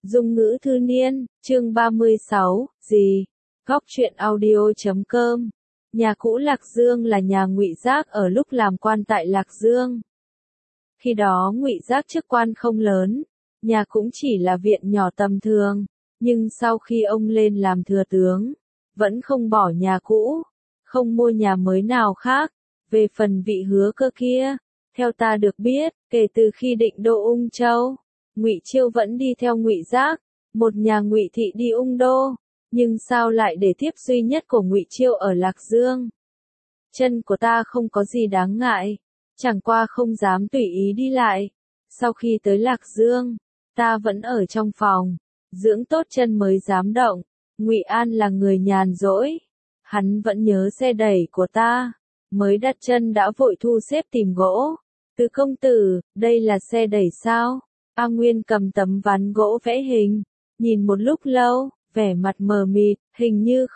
Dung ngữ thư niên, chương 36, gì? Góc truyện audio.com. Nhà cũ Lạc Dương là nhà Ngụy Giác ở lúc làm quan tại Lạc Dương. Khi đó Ngụy Giác chức quan không lớn, nhà cũng chỉ là viện nhỏ tầm thường, nhưng sau khi ông lên làm thừa tướng, vẫn không bỏ nhà cũ, không mua nhà mới nào khác. Về phần vị Hứa Cơ kia, theo ta được biết, kể từ khi định đô Ung Châu, Ngụy Chiêu vẫn đi theo Ngụy Giác, một nhà Ngụy thị đi Ung Đô, nhưng sao lại để thiếp duy nhất của Ngụy Chiêu ở Lạc Dương? Chân của ta không có gì đáng ngại, chẳng qua không dám tùy ý đi lại. Sau khi tới Lạc Dương, ta vẫn ở trong phòng, dưỡng tốt chân mới dám động. Ngụy An là người nhàn rỗi, hắn vẫn nhớ xe đẩy của ta, mới đặt chân đã vội thu xếp tìm gỗ. Từ công tử, đây là xe đẩy sao? A Nguyên cầm tấm ván gỗ vẽ hình, nhìn một lúc lâu, vẻ mặt mờ mịt, hình như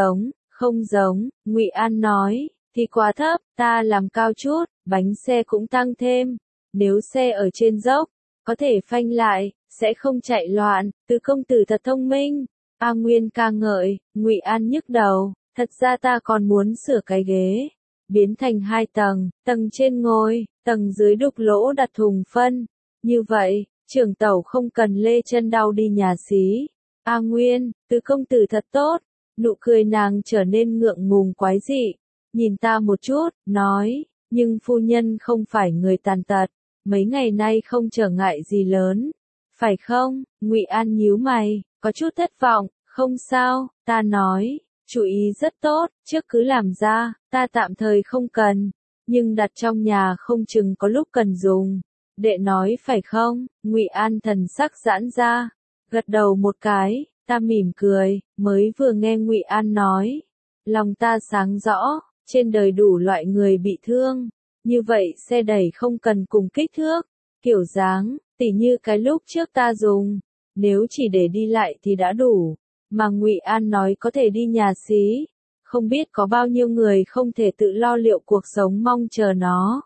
không giống, Ngụy An nói, thì quá thấp, ta làm cao chút, bánh xe cũng tăng thêm, nếu xe ở trên dốc, có thể phanh lại, sẽ không chạy loạn. Từ công tử thật thông minh. A Nguyên ca ngợi. Ngụy An nhức đầu, thật ra ta còn muốn sửa cái ghế, biến thành 2 tầng, tầng trên ngồi, tầng dưới đục lỗ đặt thùng phân. Như vậy, trưởng tẩu không cần lê chân đau đi nhà xí. A Nguyên, từ công tử thật tốt. Nụ cười nàng trở nên ngượng ngùng quái dị, nhìn ta một chút, nói, nhưng phu nhân không phải người tàn tật, mấy ngày nay không trở ngại gì lớn, phải không? Ngụy An nhíu mày, có chút thất vọng. Không sao, ta nói, chú ý rất tốt, trước cứ làm ra, ta tạm thời không cần, nhưng đặt trong nhà không chừng có lúc cần dùng. Đệ nói phải không? Ngụy An thần sắc giãn ra, gật đầu một cái. Ta mỉm cười, mới vừa nghe Ngụy An nói, lòng ta sáng rõ, trên đời đủ loại người bị thương, như vậy xe đẩy không cần cùng kích thước, kiểu dáng, tỉ như cái lúc trước ta dùng, nếu chỉ để đi lại thì đã đủ, mà Ngụy An nói có thể đi nhà xí, không biết có bao nhiêu người không thể tự lo liệu cuộc sống mong chờ nó.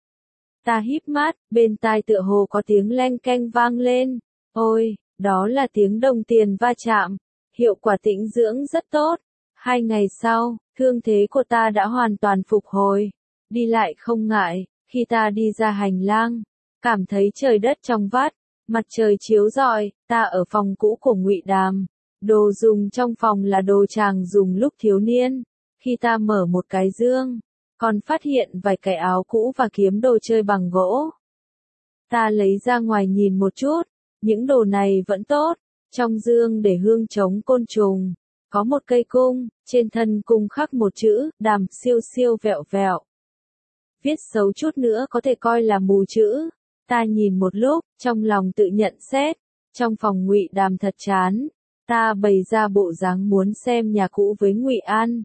Ta híp mắt, bên tai tựa hồ có tiếng leng keng vang lên, ôi, đó là tiếng đồng tiền va chạm, hiệu quả tĩnh dưỡng rất tốt. 2 ngày sau, thương thế của ta đã hoàn toàn phục hồi, đi lại không ngại. Khi ta đi ra hành lang, cảm thấy trời đất trong vắt, mặt trời chiếu rọi. Ta ở phòng cũ của Ngụy Đàm, đồ dùng trong phòng là đồ chàng dùng lúc thiếu niên. Khi ta mở một cái dương, còn phát hiện vài cái áo cũ và kiếm đồ chơi bằng gỗ. Ta lấy ra ngoài nhìn một chút, những đồ này vẫn tốt. Trong dương để hương chống côn trùng, có một cây cung, trên thân cung khắc một chữ, Đàm, siêu siêu vẹo vẹo. Viết xấu chút nữa có thể coi là mù chữ. Ta nhìn một lúc, trong lòng tự nhận xét, trong phòng Ngụy Đàm thật chán. Ta bày ra bộ dáng muốn xem nhà cũ với Ngụy An.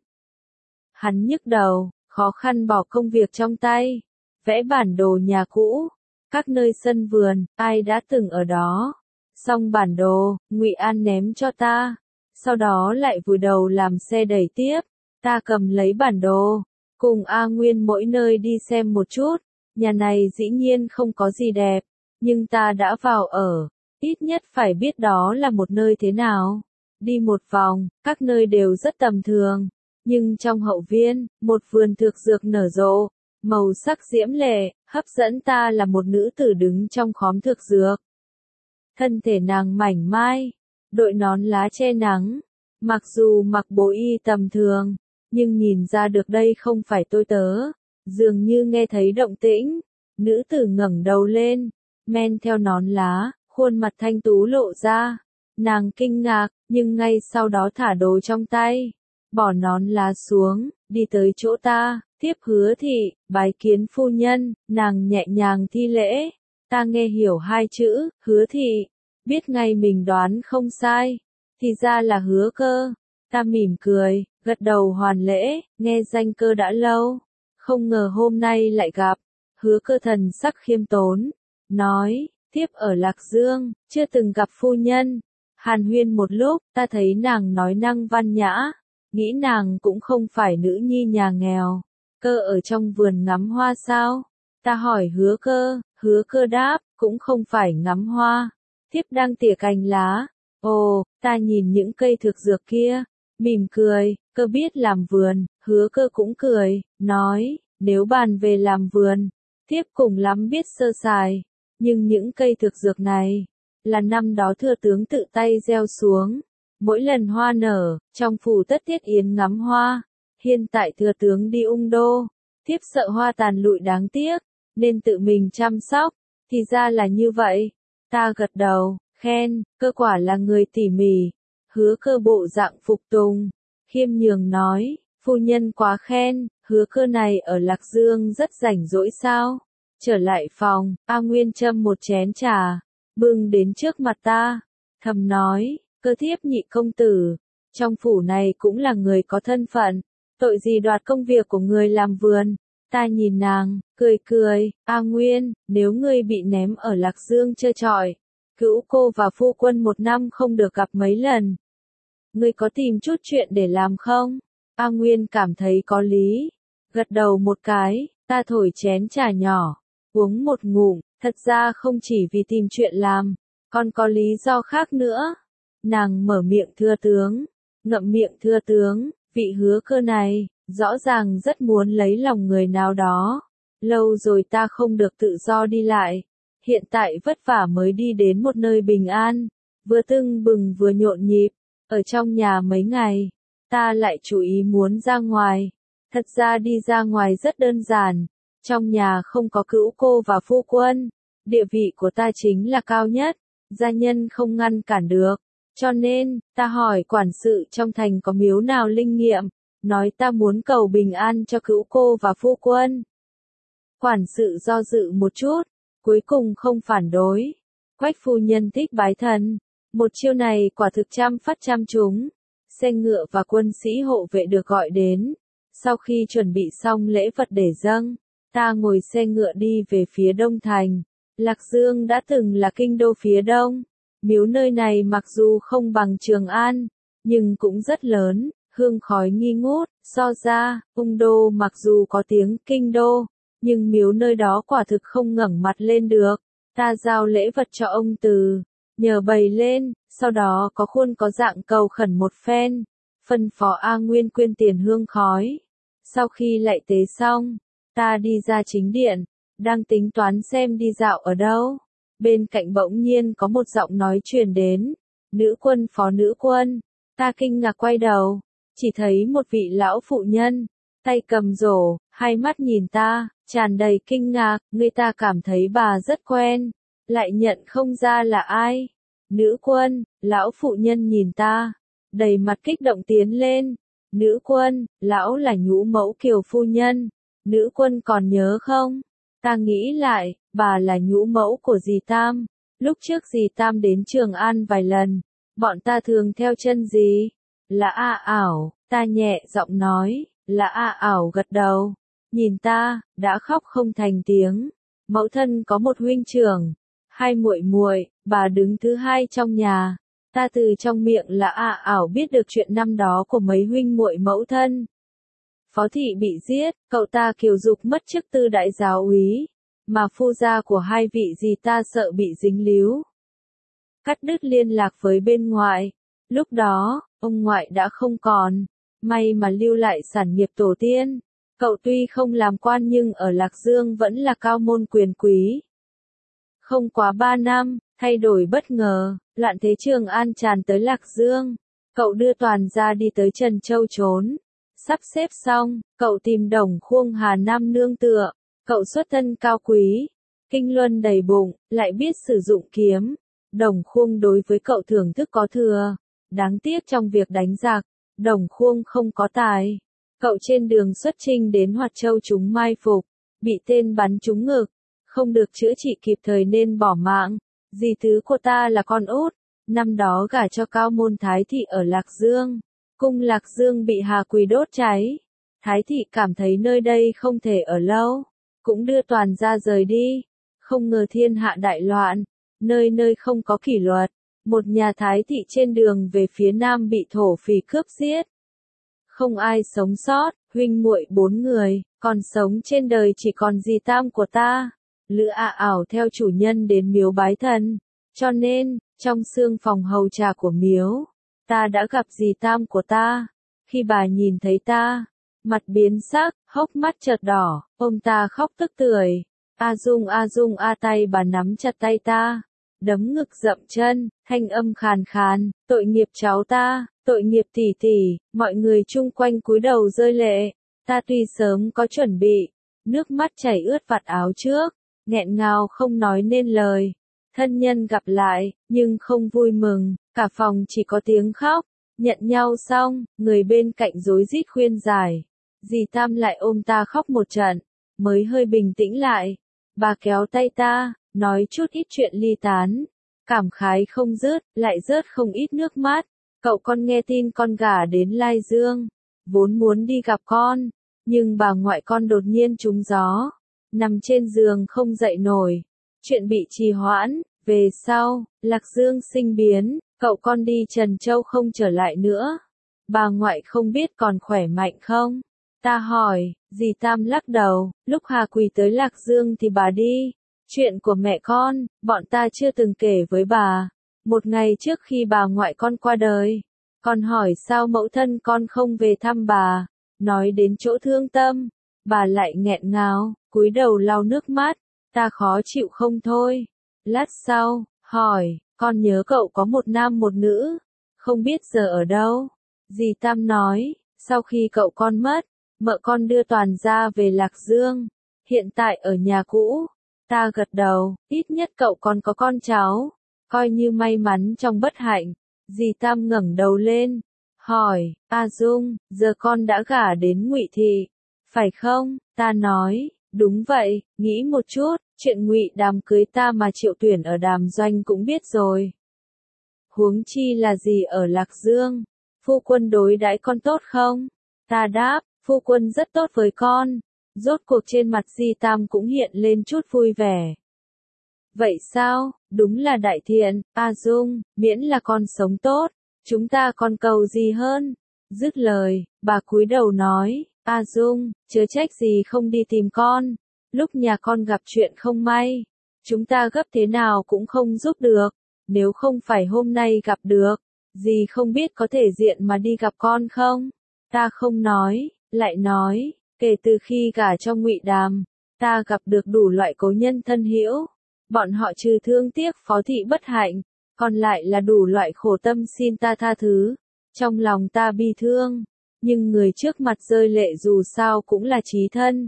Hắn nhức đầu, khó khăn bỏ công việc trong tay, vẽ bản đồ nhà cũ, các nơi sân vườn, ai đã từng ở đó. Xong bản đồ, Ngụy An ném cho ta, sau đó lại vùi đầu làm xe đẩy tiếp. Ta cầm lấy bản đồ, cùng A Nguyên mỗi nơi đi xem một chút. Nhà này dĩ nhiên không có gì đẹp, nhưng ta đã vào ở, ít nhất phải biết đó là một nơi thế nào. Đi một vòng, các nơi đều rất tầm thường, nhưng trong hậu viên, một vườn thực dược nở rộ, màu sắc diễm lệ, hấp dẫn ta là một nữ tử đứng trong khóm thực dược. Thân thể nàng mảnh mai, đội nón lá che nắng, mặc dù mặc bộ y tầm thường, nhưng nhìn ra được đây không phải tôi tớ. Dường như nghe thấy động tĩnh, nữ tử ngẩng đầu lên, men theo nón lá, khuôn mặt thanh tú lộ ra. Nàng kinh ngạc, nhưng ngay sau đó thả đồ trong tay, bỏ nón lá xuống, đi tới chỗ ta, tiếp Hứa thị, bái kiến phu nhân. Nàng nhẹ nhàng thi lễ, ta nghe hiểu 2 chữ, Hứa thị, biết ngay mình đoán không sai, thì ra là Hứa Cơ. Ta mỉm cười, gật đầu hoàn lễ, nghe danh Cơ đã lâu, không ngờ hôm nay lại gặp. Hứa Cơ thần sắc khiêm tốn, nói, tiếp ở Lạc Dương, chưa từng gặp phu nhân. Hàn huyên một lúc, ta thấy nàng nói năng văn nhã, nghĩ nàng cũng không phải nữ nhi nhà nghèo. Cơ ở trong vườn ngắm hoa sao? Ta hỏi Hứa Cơ đáp, cũng không phải ngắm hoa, thiếp đang tỉa cành lá. Ồ, ta nhìn những cây thực dược kia, mỉm cười, cơ biết làm vườn, Hứa Cơ cũng cười, nói, nếu bàn về làm vườn, thiếp cùng lắm biết sơ sài, nhưng những cây thực dược này, là năm đó thừa tướng tự tay gieo xuống, mỗi lần hoa nở, trong phủ tất thiết yến ngắm hoa, hiện tại thừa tướng đi Ung Đô, thiếp sợ hoa tàn lụi đáng tiếc, nên tự mình chăm sóc, thì ra là như vậy, ta gật đầu, khen, Cơ quả là người tỉ mỉ, Hứa Cơ bộ dạng phục tùng, khiêm nhường nói, phu nhân quá khen, Hứa Cơ này ở Lạc Dương rất rảnh rỗi sao? Trở lại phòng, A Nguyên châm một chén trà, bưng đến trước mặt ta, thầm nói, Cơ thiếp nhị công tử, trong phủ này cũng là người có thân phận, tội gì đoạt công việc của người làm vườn. Ta nhìn nàng, cười cười, A Nguyên, nếu ngươi bị ném ở Lạc Dương chơi trọi, cữu cô và phu quân một năm không được gặp mấy lần. Ngươi có tìm chút chuyện để làm không? A Nguyên cảm thấy có lý. Gật đầu một cái, ta thổi chén trà nhỏ, uống một ngụm, thật ra không chỉ vì tìm chuyện làm, còn có lý do khác nữa. Nàng mở miệng thưa tướng, ngậm miệng thưa tướng, vị Hứa Cơ này, rõ ràng rất muốn lấy lòng người nào đó. Lâu rồi ta không được tự do đi lại, hiện tại vất vả mới đi đến một nơi bình an, vừa tưng bừng vừa nhộn nhịp, ở trong nhà mấy ngày, ta lại chú ý muốn ra ngoài. Thật ra đi ra ngoài rất đơn giản, trong nhà không có cữu cô và phu quân, địa vị của ta chính là cao nhất, gia nhân không ngăn cản được, cho nên, ta hỏi quản sự trong thành có miếu nào linh nghiệm, nói ta muốn cầu bình an cho cữu cô và phu quân. Quản sự do dự một chút, cuối cùng không phản đối. Quách phu nhân thích bái thần, một chiêu này quả thực trăm phát trăm trúng. Xe ngựa và quân sĩ hộ vệ được gọi đến. Sau khi chuẩn bị xong lễ vật để dâng, ta ngồi xe ngựa đi về phía đông thành. Lạc Dương đã từng là kinh đô phía đông. Miếu nơi này mặc dù không bằng Trường An, nhưng cũng rất lớn, hương khói nghi ngút, so ra, Ung Đô mặc dù có tiếng kinh đô, nhưng miếu nơi đó quả thực không ngẩng mặt lên được. Ta giao lễ vật cho ông Từ, nhờ bày lên, sau đó có khuôn có dạng cầu khẩn một phen, phân phó A Nguyên quyên tiền hương khói. Sau khi lạy tế xong, ta đi ra chính điện, đang tính toán xem đi dạo ở đâu. Bên cạnh bỗng nhiên có một giọng nói truyền đến, nữ quân phó nữ quân. Ta kinh ngạc quay đầu, chỉ thấy một vị lão phụ nhân, tay cầm rổ, hai mắt nhìn ta, tràn đầy kinh ngạc, người ta cảm thấy bà rất quen, lại nhận không ra là ai. Nữ quân, lão phụ nhân nhìn ta, đầy mặt kích động tiến lên. Nữ quân, lão là Nhũ Mẫu Kiều phu nhân, nữ quân còn nhớ không? Ta nghĩ lại, bà là Nhũ Mẫu của dì Tam, lúc trước dì Tam đến Trường An vài lần, bọn ta thường theo chân dì. Là A Ảo, ta nhẹ giọng nói, là A Ảo gật đầu, nhìn ta, đã khóc không thành tiếng. Mẫu thân có một huynh trưởng, hai muội muội, bà đứng thứ hai trong nhà. Ta từ trong miệng là A Ảo biết được chuyện năm đó của mấy huynh muội mẫu thân. Phó thị bị giết, cậu ta Kiều Dục mất chức tư đại giáo úy, mà phu gia của hai vị dì ta sợ bị dính líu. Cắt đứt liên lạc với bên ngoài. Lúc đó, ông ngoại đã không còn, may mà lưu lại sản nghiệp tổ tiên. Cậu tuy không làm quan nhưng ở Lạc Dương vẫn là cao môn quyền quý. Không quá 3 năm, thay đổi bất ngờ, loạn thế Trường An tràn tới Lạc Dương. Cậu đưa toàn gia đi tới Trần Châu trốn. Sắp xếp xong, cậu tìm Đồng Khuông Hà Nam nương tựa. Cậu xuất thân cao quý, kinh luân đầy bụng, lại biết sử dụng kiếm. Đồng Khuông đối với cậu thưởng thức có thừa. Đáng tiếc trong việc đánh giặc, Đồng Khuông không có tài. Cậu trên đường xuất chinh đến Hoạt Châu chúng mai phục, bị tên bắn trúng ngực, không được chữa trị kịp thời nên bỏ mạng. Dì thứ của ta là con út, năm đó gả cho cao môn Thái thị ở Lạc Dương. Cung Lạc Dương bị Hà Quỳ đốt cháy. Thái thị cảm thấy nơi đây không thể ở lâu, cũng đưa toàn gia rời đi. Không ngờ thiên hạ đại loạn, nơi nơi không có kỷ luật. Một nhà Thái thị trên đường về phía nam bị thổ phỉ cướp giết. Không ai sống sót, huynh muội 4 người, còn sống trên đời chỉ còn dì Tam của ta. Lữ A Ảo theo chủ nhân đến miếu bái thần, cho nên, Trong sương phòng hầu trà của miếu, ta đã gặp dì Tam của ta. Khi bà nhìn thấy ta, mặt biến sắc, hốc mắt chợt đỏ, ôm ta khóc tức tưởi. A Dung a tay bà nắm chặt tay ta, đấm ngực dậm chân, thanh âm khàn khàn, tội nghiệp cháu ta, tội nghiệp tỷ tỷ, mọi người chung quanh cúi đầu rơi lệ. Ta tuy sớm có chuẩn bị, nước mắt chảy ướt vạt áo trước, nghẹn ngào không nói nên lời. Thân nhân gặp lại, nhưng không vui mừng, cả phòng chỉ có tiếng khóc. Nhận nhau xong, người bên cạnh rối rít khuyên giải. Dì Tam lại ôm ta khóc một trận, mới hơi bình tĩnh lại. Bà kéo tay ta, nói chút ít chuyện ly tán. Cảm khái không dứt, lại rớt không ít nước mắt. Cậu con nghe tin con gả đến Lai Dương, vốn muốn đi gặp con, nhưng bà ngoại con đột nhiên trúng gió, nằm trên giường không dậy nổi. Chuyện bị trì hoãn, về sau, Lạc Dương sinh biến, cậu con đi Trần Châu không trở lại nữa. Bà ngoại không biết còn khỏe mạnh không? Ta hỏi, dì Tam lắc đầu, lúc Hà Quỳ tới Lạc Dương thì bà đi. Chuyện của mẹ con, bọn ta chưa từng kể với bà. Một ngày trước khi bà ngoại con qua đời, con hỏi sao mẫu thân con không về thăm bà. Nói đến chỗ thương tâm, bà lại nghẹn ngào, cúi đầu lau nước mắt. Ta khó chịu không thôi. Lát sau, hỏi, con nhớ cậu có một nam một nữ, không biết giờ ở đâu. Dì Tam nói, sau khi cậu con mất, mợ con đưa toàn gia về Lạc Dương, hiện tại ở nhà cũ. Ta gật đầu, ít nhất cậu còn có con cháu, coi như may mắn trong bất hạnh. Dì Tam ngẩng đầu lên, hỏi, A Dung, giờ con đã gả đến Ngụy Thị, phải không? Ta nói, đúng vậy, nghĩ một chút, chuyện Ngụy Đàm cưới ta mà Triệu Tuyển ở Đàm Doanh cũng biết rồi. Huống chi là gì ở Lạc Dương, phu quân đối đãi con tốt không? Ta đáp, phu quân rất tốt với con. Rốt cuộc trên mặt Di Tam cũng hiện lên chút vui vẻ. Vậy sao, đúng là đại thiện, A Dung, miễn là con sống tốt, chúng ta còn cầu gì hơn? Dứt lời, bà cúi đầu nói, A Dung, chớ trách gì không đi tìm con, lúc nhà con gặp chuyện không may, chúng ta gấp thế nào cũng không giúp được, nếu không phải hôm nay gặp được, dì không biết có thể diện mà đi gặp con không? Ta không nói, lại nói, kể từ khi gả cho Ngụy Đàm, ta gặp được đủ loại cố nhân thân hữu, bọn họ trừ thương tiếc phó thị bất hạnh, còn lại là đủ loại khổ tâm xin ta tha thứ. Trong lòng ta bi thương, nhưng người trước mặt rơi lệ dù sao cũng là chí thân.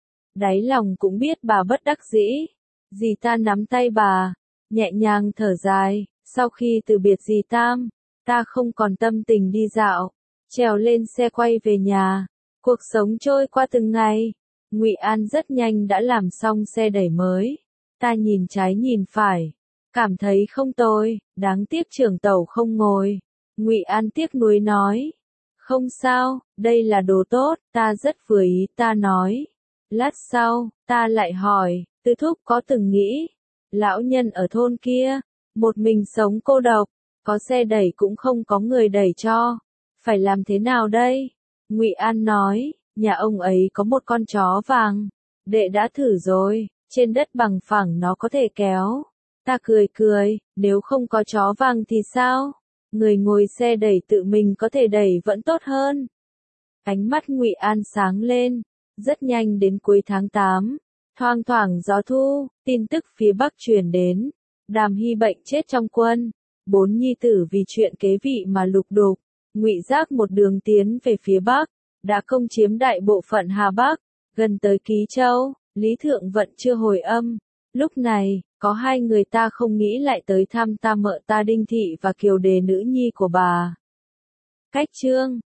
Đáy lòng cũng biết bà bất đắc dĩ. Dì ta nắm tay bà, nhẹ nhàng thở dài, sau khi từ biệt dì Tam, ta không còn tâm tình đi dạo, trèo lên xe quay về nhà. Cuộc sống trôi qua từng ngày, Ngụy An rất nhanh đã làm xong xe đẩy mới. Ta nhìn trái nhìn phải, cảm thấy không tồi, đáng tiếc trưởng tàu không ngồi. Ngụy An tiếc nuối nói, không sao, đây là đồ tốt, ta rất vừa ý, ta nói. Lát sau, ta lại hỏi, Tư Thúc có từng nghĩ, lão nhân ở thôn kia, một mình sống cô độc, có xe đẩy cũng không có người đẩy cho, phải làm thế nào đây? Ngụy An nói, nhà ông ấy có một con chó vàng, đệ đã thử rồi, trên đất bằng phẳng nó có thể kéo. Ta cười cười, nếu không có chó vàng thì sao? Người ngồi xe đẩy tự mình có thể đẩy vẫn tốt hơn. Ánh mắt Ngụy An sáng lên, rất nhanh đến cuối tháng 8, thoang thoảng gió thu, tin tức phía Bắc truyền đến, Đàm Hy bệnh chết trong quân, 4 nhi tử vì chuyện kế vị mà lục đục, Ngụy Giác một đường tiến về phía Bắc, đã công chiếm đại bộ phận Hà Bắc, gần tới Ký Châu, Lý Thượng Vận chưa hồi âm. Lúc này, có hai người ta không nghĩ lại tới thăm ta mợ ta Đinh Thị và Kiều Đề nữ nhi của bà. Cách chương